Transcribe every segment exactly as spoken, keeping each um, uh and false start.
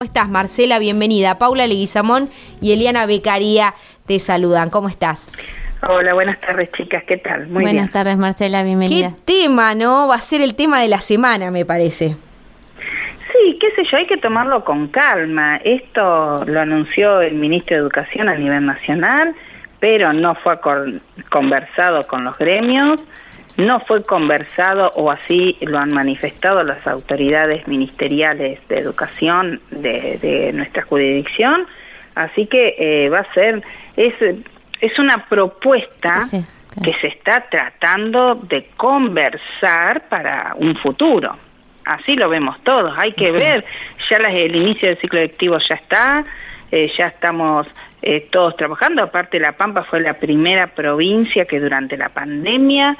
¿Cómo estás, Marcela? Bienvenida. Paula Leguizamón y Eliana Beccaria te saludan. ¿Cómo estás? Hola, buenas tardes, chicas. ¿Qué tal? Muy buenas bien. tardes, Marcela. Bienvenida. ¿Qué tema, no? Va a ser el tema de la semana, me parece. Sí, qué sé yo, hay que tomarlo con calma. Esto lo anunció el ministro de Educación a nivel nacional, pero no fue conversado con los gremios, no fue conversado, o así lo han manifestado las autoridades ministeriales de educación de, de nuestra jurisdicción, así que eh, va a ser, es, es una propuesta sí, claro. que se está tratando de conversar para un futuro. Así lo vemos todos, hay que sí. ver, ya las, el inicio del ciclo lectivo ya está, eh, ya estamos eh, todos trabajando, aparte La Pampa fue la primera provincia que durante la pandemia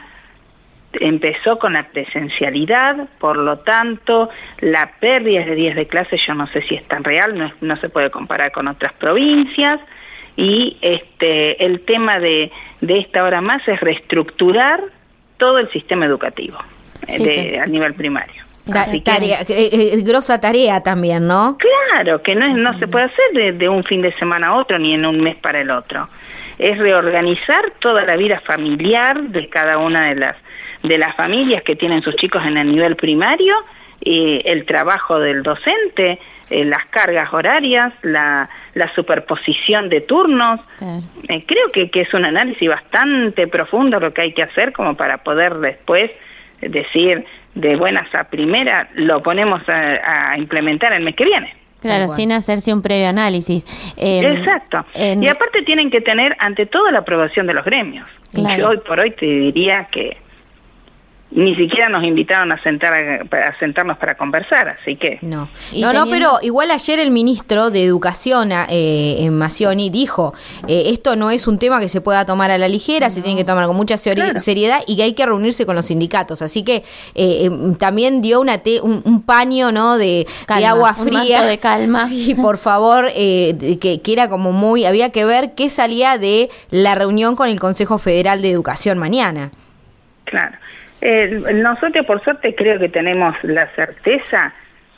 empezó con la presencialidad, por lo tanto, la pérdida de días de clase yo no sé si es tan real, no, es, no se puede comparar con otras provincias, y este el tema de, de esta hora más es reestructurar todo el sistema educativo sí, de, que... a nivel primario. Da, tarea, que, eh, grosa tarea también, ¿no? Claro, que no es, no se puede hacer de, de un fin de semana a otro ni en un mes para el otro. Es reorganizar toda la vida familiar de cada una de las de las familias que tienen sus chicos en el nivel primario, eh, el trabajo del docente, eh, las cargas horarias, la, la superposición de turnos. Claro. Eh, creo que, que es un análisis bastante profundo lo que hay que hacer como para poder después decir de buenas a primera lo ponemos a, a implementar el mes que viene. Claro, bueno. sin hacerse un previo análisis. Eh, Exacto. En... Y aparte tienen que tener ante todo la aprobación de los gremios. Claro. Y hoy por hoy te diría que ni siquiera nos invitaron a sentar a, a sentarnos para conversar, así que... No, no, teniendo... no, pero igual ayer el ministro de Educación, eh, Macioni, dijo, eh, esto no es un tema que se pueda tomar a la ligera, no. se tiene que tomar con mucha claro. seriedad y que hay que reunirse con los sindicatos, así que eh, eh, también dio una te, un, un paño, ¿no?, de, calma, de agua fría. Un manto de calma. Sí, por favor, eh, que, que era como muy... Había que ver qué salía de la reunión con el Consejo Federal de Educación mañana. Claro. Eh, nosotros por suerte creo que tenemos la certeza,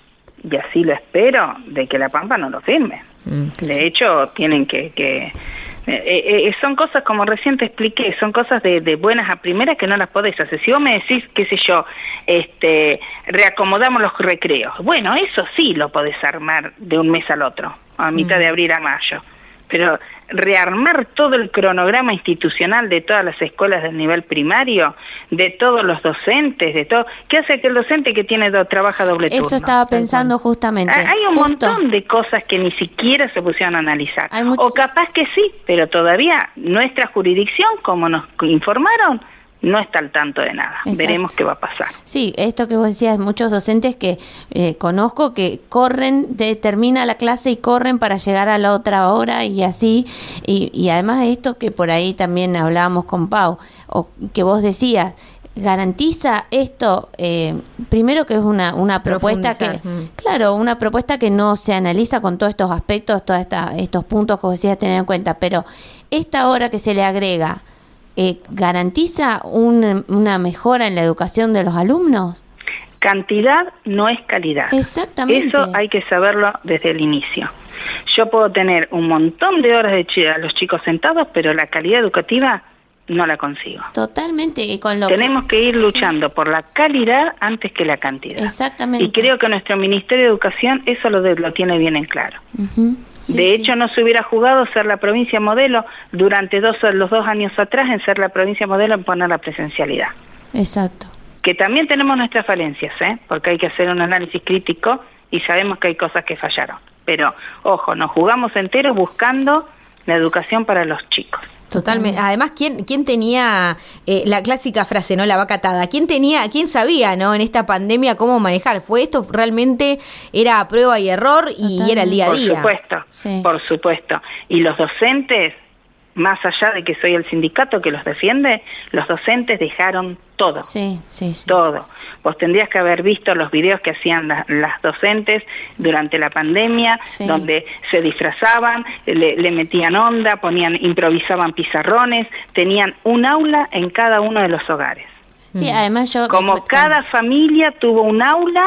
y así lo espero, de que La Pampa no lo firme. Mm, de hecho, tienen que... que eh, eh, son cosas, como recién te expliqué, son cosas de, de buenas a primeras que no las podés hacer. Si vos me decís, qué sé yo, este, reacomodamos los recreos, bueno, eso sí lo podés armar de un mes al otro, a mitad mm. de abril a mayo. Pero rearmar todo el cronograma institucional de todas las escuelas del nivel primario, de todos los docentes, de todo, ¿qué hace que el docente que tiene do, trabaja doble turno? Eso estaba pensando justamente. Hay un Justo. montón de cosas que ni siquiera se pusieron a analizar. Mucho... O capaz que sí, pero todavía nuestra jurisdicción, como nos informaron, no está al tanto de nada. Exacto. Veremos qué va a pasar. Sí, esto que vos decías, muchos docentes que eh, conozco que corren, de, termina la clase y corren para llegar a la otra hora y así, y, y además esto que por ahí también hablábamos con Pau, o que vos decías, garantiza esto, eh, primero que es una, una propuesta que, mm. claro, una propuesta que no se analiza con todos estos aspectos, todos esta, estos puntos que vos decías tener en cuenta, pero esta hora que se le agrega, Eh, ¿garantiza un, una mejora en la educación de los alumnos? Cantidad no es calidad. Exactamente. Eso hay que saberlo desde el inicio. Yo puedo tener un montón de horas de ch- a los chicos sentados, pero la calidad educativa no la consigo. Totalmente. Y con lo Tenemos que, que ir luchando sí. por la calidad antes que la cantidad. Exactamente. Y creo que nuestro Ministerio de Educación eso lo, de, lo tiene bien en claro. Uh-huh. Sí, de sí. hecho, no se hubiera jugado ser la provincia modelo durante dos, los dos años atrás en ser la provincia modelo en poner la presencialidad. Exacto. Que también tenemos nuestras falencias, ¿eh? Porque hay que hacer un análisis crítico y sabemos que hay cosas que fallaron. Pero, ojo, nos jugamos enteros buscando la educación para los chicos. Totalmente. Además, ¿quién quién tenía eh, la clásica frase, no, la vaca atada? ¿Quién tenía, quién sabía, no, en esta pandemia cómo manejar? Fue esto realmente era prueba y error y Totalmente. Era el día a día. Por supuesto, sí. por supuesto. Y los docentes, más allá de que soy el sindicato que los defiende, los docentes dejaron todo. Sí, sí, sí. Todo. Vos tendrías que haber visto los videos que hacían la, las docentes durante la pandemia, sí. donde se disfrazaban, le, le metían onda, ponían, improvisaban pizarrones, tenían un aula en cada uno de los hogares. Sí, además yo... Como cada familia tuvo un aula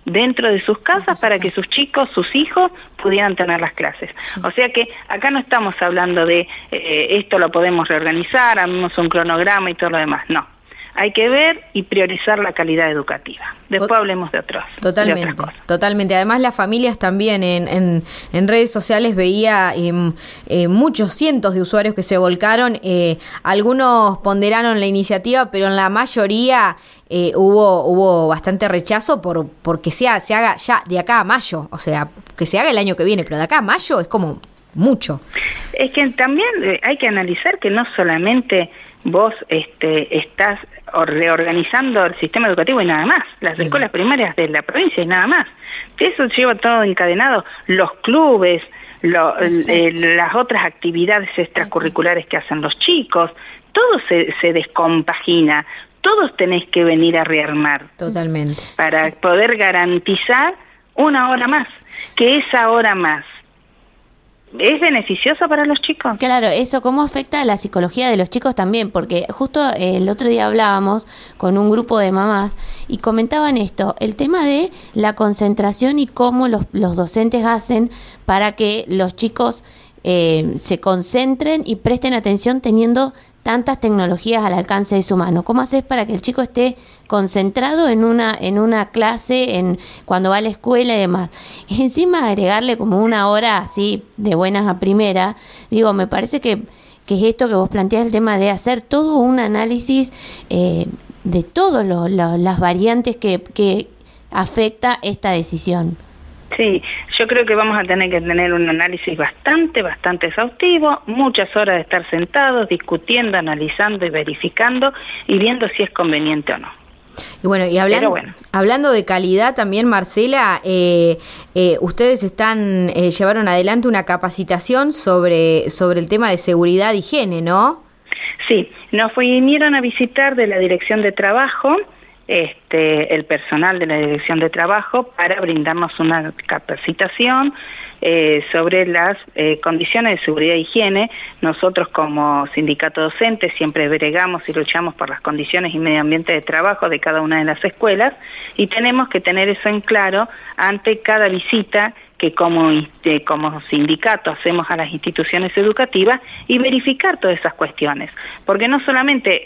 dentro de sus casas para que sus chicos, sus hijos, pudieran tener las clases. Sí. O sea que acá no estamos hablando de eh, esto lo podemos reorganizar, hagamos un cronograma y todo lo demás, no. Hay que ver y priorizar la calidad educativa. Después o, hablemos de otros. Totalmente, de otras cosas. Totalmente. Además, las familias también en, en, en redes sociales veía eh, eh, muchos cientos de usuarios que se volcaron. Eh, algunos ponderaron la iniciativa, pero en la mayoría eh, hubo hubo bastante rechazo por porque sea se haga ya de acá a mayo. O sea, que se haga el año que viene, pero de acá a mayo es como mucho. Es que también hay que analizar que no solamente vos este, estás reorganizando el sistema educativo y nada más, las sí. escuelas primarias de la provincia y nada más. Eso lleva todo encadenado, los clubes, lo, eh, las otras actividades extracurriculares que hacen los chicos, todo se, se descompagina, todos tenés que venir a rearmar. Totalmente. Para sí. poder garantizar una hora más, que esa hora más ¿es beneficioso para los chicos? Claro, eso cómo afecta a la psicología de los chicos también, porque justo el otro día hablábamos con un grupo de mamás y comentaban esto, el tema de la concentración y cómo los, los docentes hacen para que los chicos eh, se concentren y presten atención teniendo tantas tecnologías al alcance de su mano. ¿Cómo haces para que el chico esté concentrado en una en una clase, en cuando va a la escuela y demás? Y encima agregarle como una hora así de buenas a primera, digo, me parece que, que es esto que vos planteás, el tema de hacer todo un análisis eh, de todas las variantes que, que afecta esta decisión. Sí, yo creo que vamos a tener que tener un análisis bastante, bastante exhaustivo, muchas horas de estar sentados, discutiendo, analizando y verificando y viendo si es conveniente o no. Y bueno, y hablando, bueno. hablando de calidad también, Marcela, eh, eh, ustedes están eh, llevaron adelante una capacitación sobre, sobre el tema de seguridad e higiene, ¿no? Sí, nos vinieron a visitar de la Dirección de Trabajo, este el personal de la Dirección de Trabajo, para brindarnos una capacitación eh, sobre las eh, condiciones de seguridad e higiene. Nosotros como sindicato docente siempre bregamos y luchamos por las condiciones y medio ambiente de trabajo de cada una de las escuelas y tenemos que tener eso en claro ante cada visita que como, eh, como sindicato hacemos a las instituciones educativas y verificar todas esas cuestiones, porque no solamente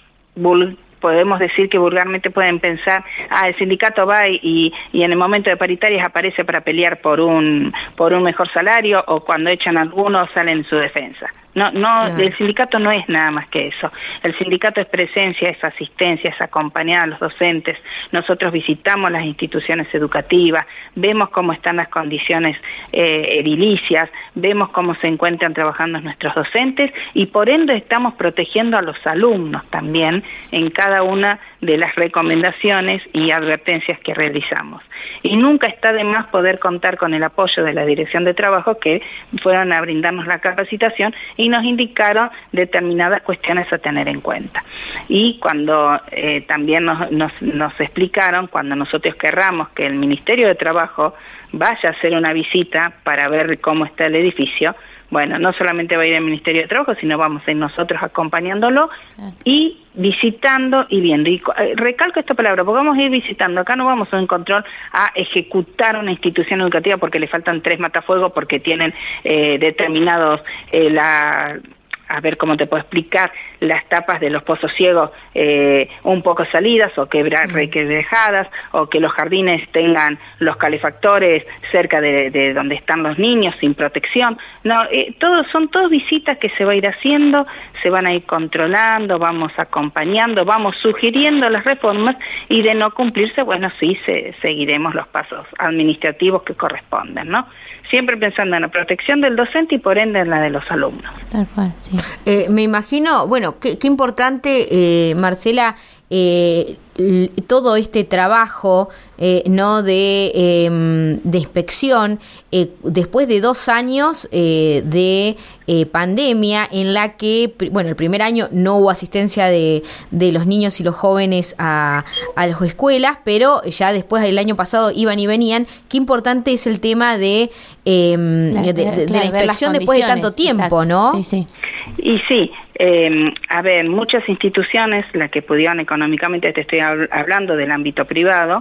podemos decir que vulgarmente pueden pensar, ah, el sindicato va y, y en el momento de paritarias aparece para pelear por un por un mejor salario, o cuando echan a algunos salen en su defensa. No, no, claro. El sindicato no es nada más que eso. El sindicato es presencia, es asistencia, es acompañar a los docentes. Nosotros visitamos las instituciones educativas, vemos cómo están las condiciones eh, edilicias, vemos cómo se encuentran trabajando nuestros docentes y por ende estamos protegiendo a los alumnos también en cada una de las recomendaciones y advertencias que realizamos. Y nunca está de más poder contar con el apoyo de la Dirección de Trabajo, que fueron a brindarnos la capacitación y nos indicaron determinadas cuestiones a tener en cuenta. Y cuando eh, también nos, nos, nos explicaron, cuando nosotros querramos que el Ministerio de Trabajo vaya a hacer una visita para ver cómo está el edificio, bueno, no solamente va a ir el Ministerio de Trabajo, sino vamos a ir nosotros acompañándolo claro. y visitando y viendo. Y recalco esta palabra, porque vamos a ir visitando. Acá no vamos a un control a ejecutar una institución educativa porque le faltan tres matafuegos, porque tienen eh, determinados eh, la... a ver cómo te puedo explicar, las tapas de los pozos ciegos eh, un poco salidas o quebrar mm. requebrajadas, o que los jardines tengan los calefactores cerca de, de donde están los niños sin protección. No, eh, todo, son todas visitas que se va a ir haciendo, se van a ir controlando, vamos acompañando, vamos sugiriendo las reformas y de no cumplirse, bueno, sí, se, seguiremos los pasos administrativos que corresponden, ¿no? Siempre pensando en la protección del docente y por ende en la de los alumnos. Tal cual, sí. Eh, me imagino, bueno, qué, qué importante, eh, Marcela, eh, todo este trabajo eh, no de, eh, de inspección eh, después de dos años eh, de eh, pandemia en la que, bueno, el primer año no hubo asistencia de, de los niños y los jóvenes a, a las escuelas, pero ya después del año pasado iban y venían. Qué importante es el tema de, eh, la, de, de, claro, de la inspección después de tanto tiempo, exacto. ¿no? Sí, sí. Y sí, eh, a ver, muchas instituciones, las que pudieron económicamente, te estoy hablando del ámbito privado,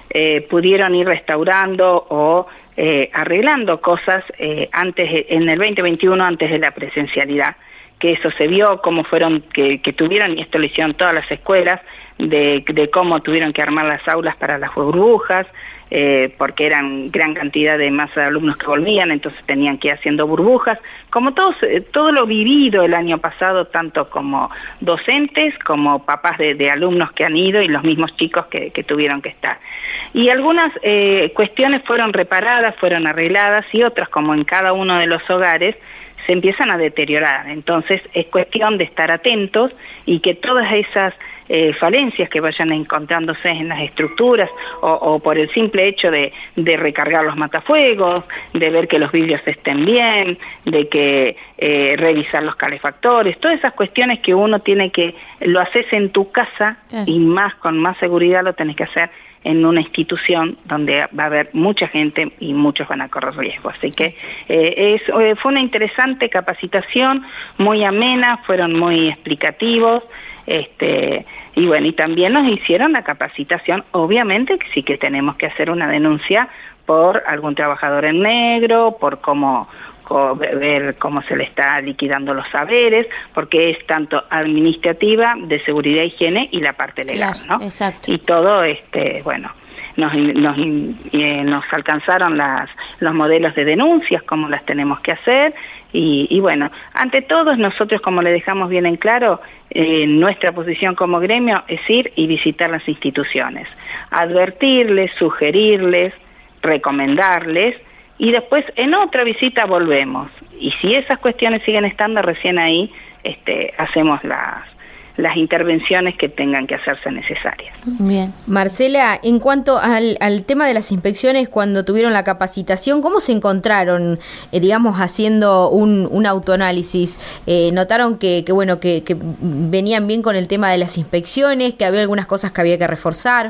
eh, pudieron ir restaurando o eh, arreglando cosas eh, antes en el veinte veintiuno, antes de la presencialidad, que eso se vio, cómo fueron, que, que tuvieron, y esto lo hicieron todas las escuelas, de, de cómo tuvieron que armar las aulas para las burbujas, eh, porque eran gran cantidad de masa de alumnos que volvían, entonces tenían que ir haciendo burbujas, como todos, eh, todo lo vivido el año pasado, tanto como docentes, como papás de, de alumnos que han ido y los mismos chicos que, que tuvieron que estar. Y algunas eh, cuestiones fueron reparadas, fueron arregladas, y otras, como en cada uno de los hogares, se empiezan a deteriorar. Entonces es cuestión de estar atentos y que todas esas eh, falencias que vayan encontrándose en las estructuras o, o por el simple hecho de, de recargar los matafuegos, de ver que los vidrios estén bien, de que eh, revisar los calefactores, todas esas cuestiones que uno tiene que, lo haces en tu casa, claro, y más con más seguridad lo tenés que hacer en una institución donde va a haber mucha gente y muchos van a correr riesgo. Así que eh, es, eh, fue una interesante capacitación, muy amena, fueron muy explicativos, este y bueno, y también nos hicieron la capacitación, obviamente que sí que tenemos que hacer una denuncia por algún trabajador en negro, por cómo ver cómo se le está liquidando los saberes, porque es tanto administrativa, de seguridad e higiene, y la parte legal, claro, ¿no? Exacto. Y todo, este, bueno, nos nos, eh, nos alcanzaron las los modelos de denuncias, cómo las tenemos que hacer, y, y bueno, ante todo nosotros, como le dejamos bien en claro, eh, nuestra posición como gremio es ir y visitar las instituciones, advertirles, sugerirles, recomendarles, y después en otra visita volvemos. Y si esas cuestiones siguen estando, recién ahí este, hacemos las, las intervenciones que tengan que hacerse necesarias. Bien. Marcela, en cuanto al, al tema de las inspecciones, cuando tuvieron la capacitación, ¿cómo se encontraron, eh, digamos, haciendo un, un autoanálisis? Eh, ¿Notaron que, que bueno, que, que venían bien con el tema de las inspecciones, que había algunas cosas que había que reforzar?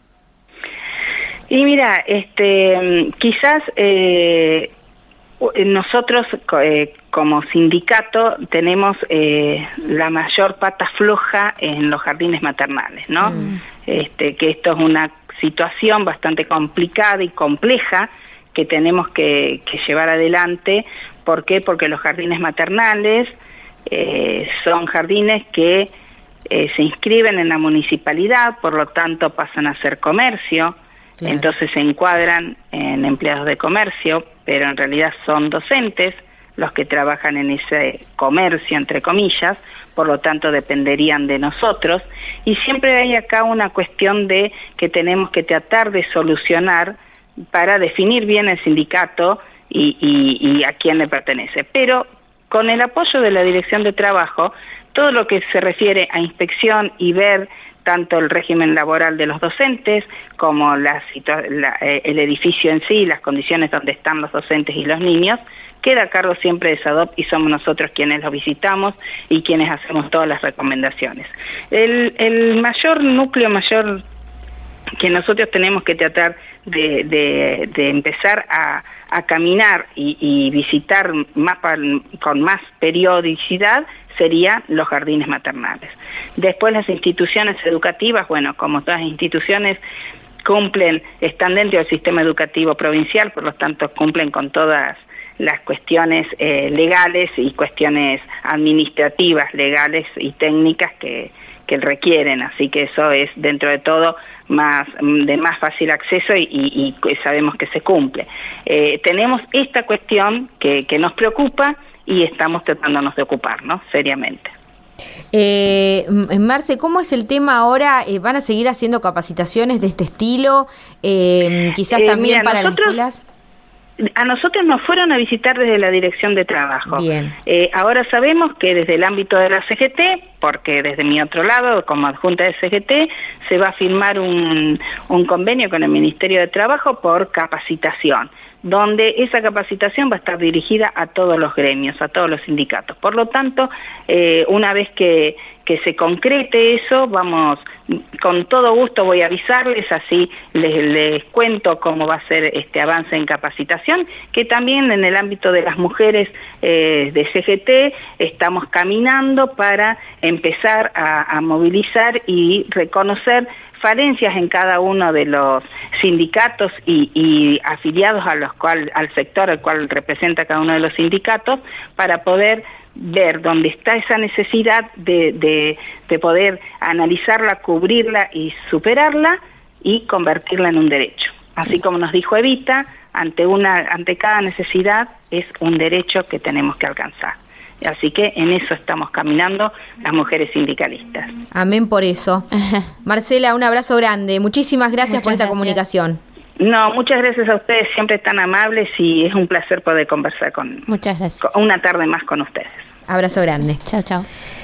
Y mira, este, quizás eh, nosotros eh, como sindicato tenemos eh, la mayor pata floja en los jardines maternales, ¿no? Mm. Este, que esto es una situación bastante complicada y compleja que tenemos que, que llevar adelante. ¿Por qué? Porque los jardines maternales eh, son jardines que eh, se inscriben en la municipalidad, por lo tanto pasan a ser comercio. Claro. Entonces se encuadran en empleados de comercio, pero en realidad son docentes los que trabajan en ese comercio, entre comillas, por lo tanto dependerían de nosotros. Y siempre hay acá una cuestión de que tenemos que tratar de solucionar para definir bien el sindicato y, y, y a quién le pertenece. Pero con el apoyo de la Dirección de Trabajo, todo lo que se refiere a inspección y ver tanto el régimen laboral de los docentes como la, la, el edificio en sí, las condiciones donde están los docentes y los niños, queda a cargo siempre de SADOP y somos nosotros quienes los visitamos y quienes hacemos todas las recomendaciones. El, el mayor núcleo, mayor que nosotros tenemos que tratar de, de, de empezar a, a caminar y, y visitar más, con más periodicidad serían los jardines maternales. Después las instituciones educativas, bueno, como todas las instituciones cumplen, están dentro del sistema educativo provincial, por lo tanto cumplen con todas las cuestiones eh, legales y cuestiones administrativas, legales y técnicas que, que requieren, así que eso es dentro de todo más de más fácil acceso y, y, y sabemos que se cumple. Eh, tenemos esta cuestión que, que nos preocupa y estamos tratándonos de ocupar, ¿no? Seriamente. Eh, Marce, ¿cómo es el tema ahora? Eh, ¿Van a seguir haciendo capacitaciones de este estilo? Eh, quizás eh, también mira, para nosotros, las escuelas. A nosotros nos fueron a visitar desde la Dirección de Trabajo. Bien. Eh, ahora sabemos que desde el ámbito de la C G T, porque desde mi otro lado, como adjunta de C G T, se va a firmar un, un convenio con el Ministerio de Trabajo por capacitación, donde esa capacitación va a estar dirigida a todos los gremios, a todos los sindicatos. Por lo tanto, eh, una vez que, que se concrete eso, vamos, con todo gusto voy a avisarles, así les, les cuento cómo va a ser este avance en capacitación, que también en el ámbito de las mujeres eh, de C G T estamos caminando para empezar a, a movilizar y reconocer falencias en cada uno de los sindicatos y, y afiliados a los cual, al sector al cual representa cada uno de los sindicatos, para poder ver dónde está esa necesidad de, de, de poder analizarla, cubrirla y superarla y convertirla en un derecho. Así como nos dijo Evita, ante una, ante cada necesidad es un derecho que tenemos que alcanzar. Así que en eso estamos caminando las mujeres sindicalistas. Amén por eso. Marcela, un abrazo grande. Muchísimas gracias Muchas por esta gracias. comunicación. No, muchas gracias a ustedes, siempre tan amables, y es un placer poder conversar con, Muchas gracias. con una tarde más con ustedes. Abrazo grande. Chao, chao.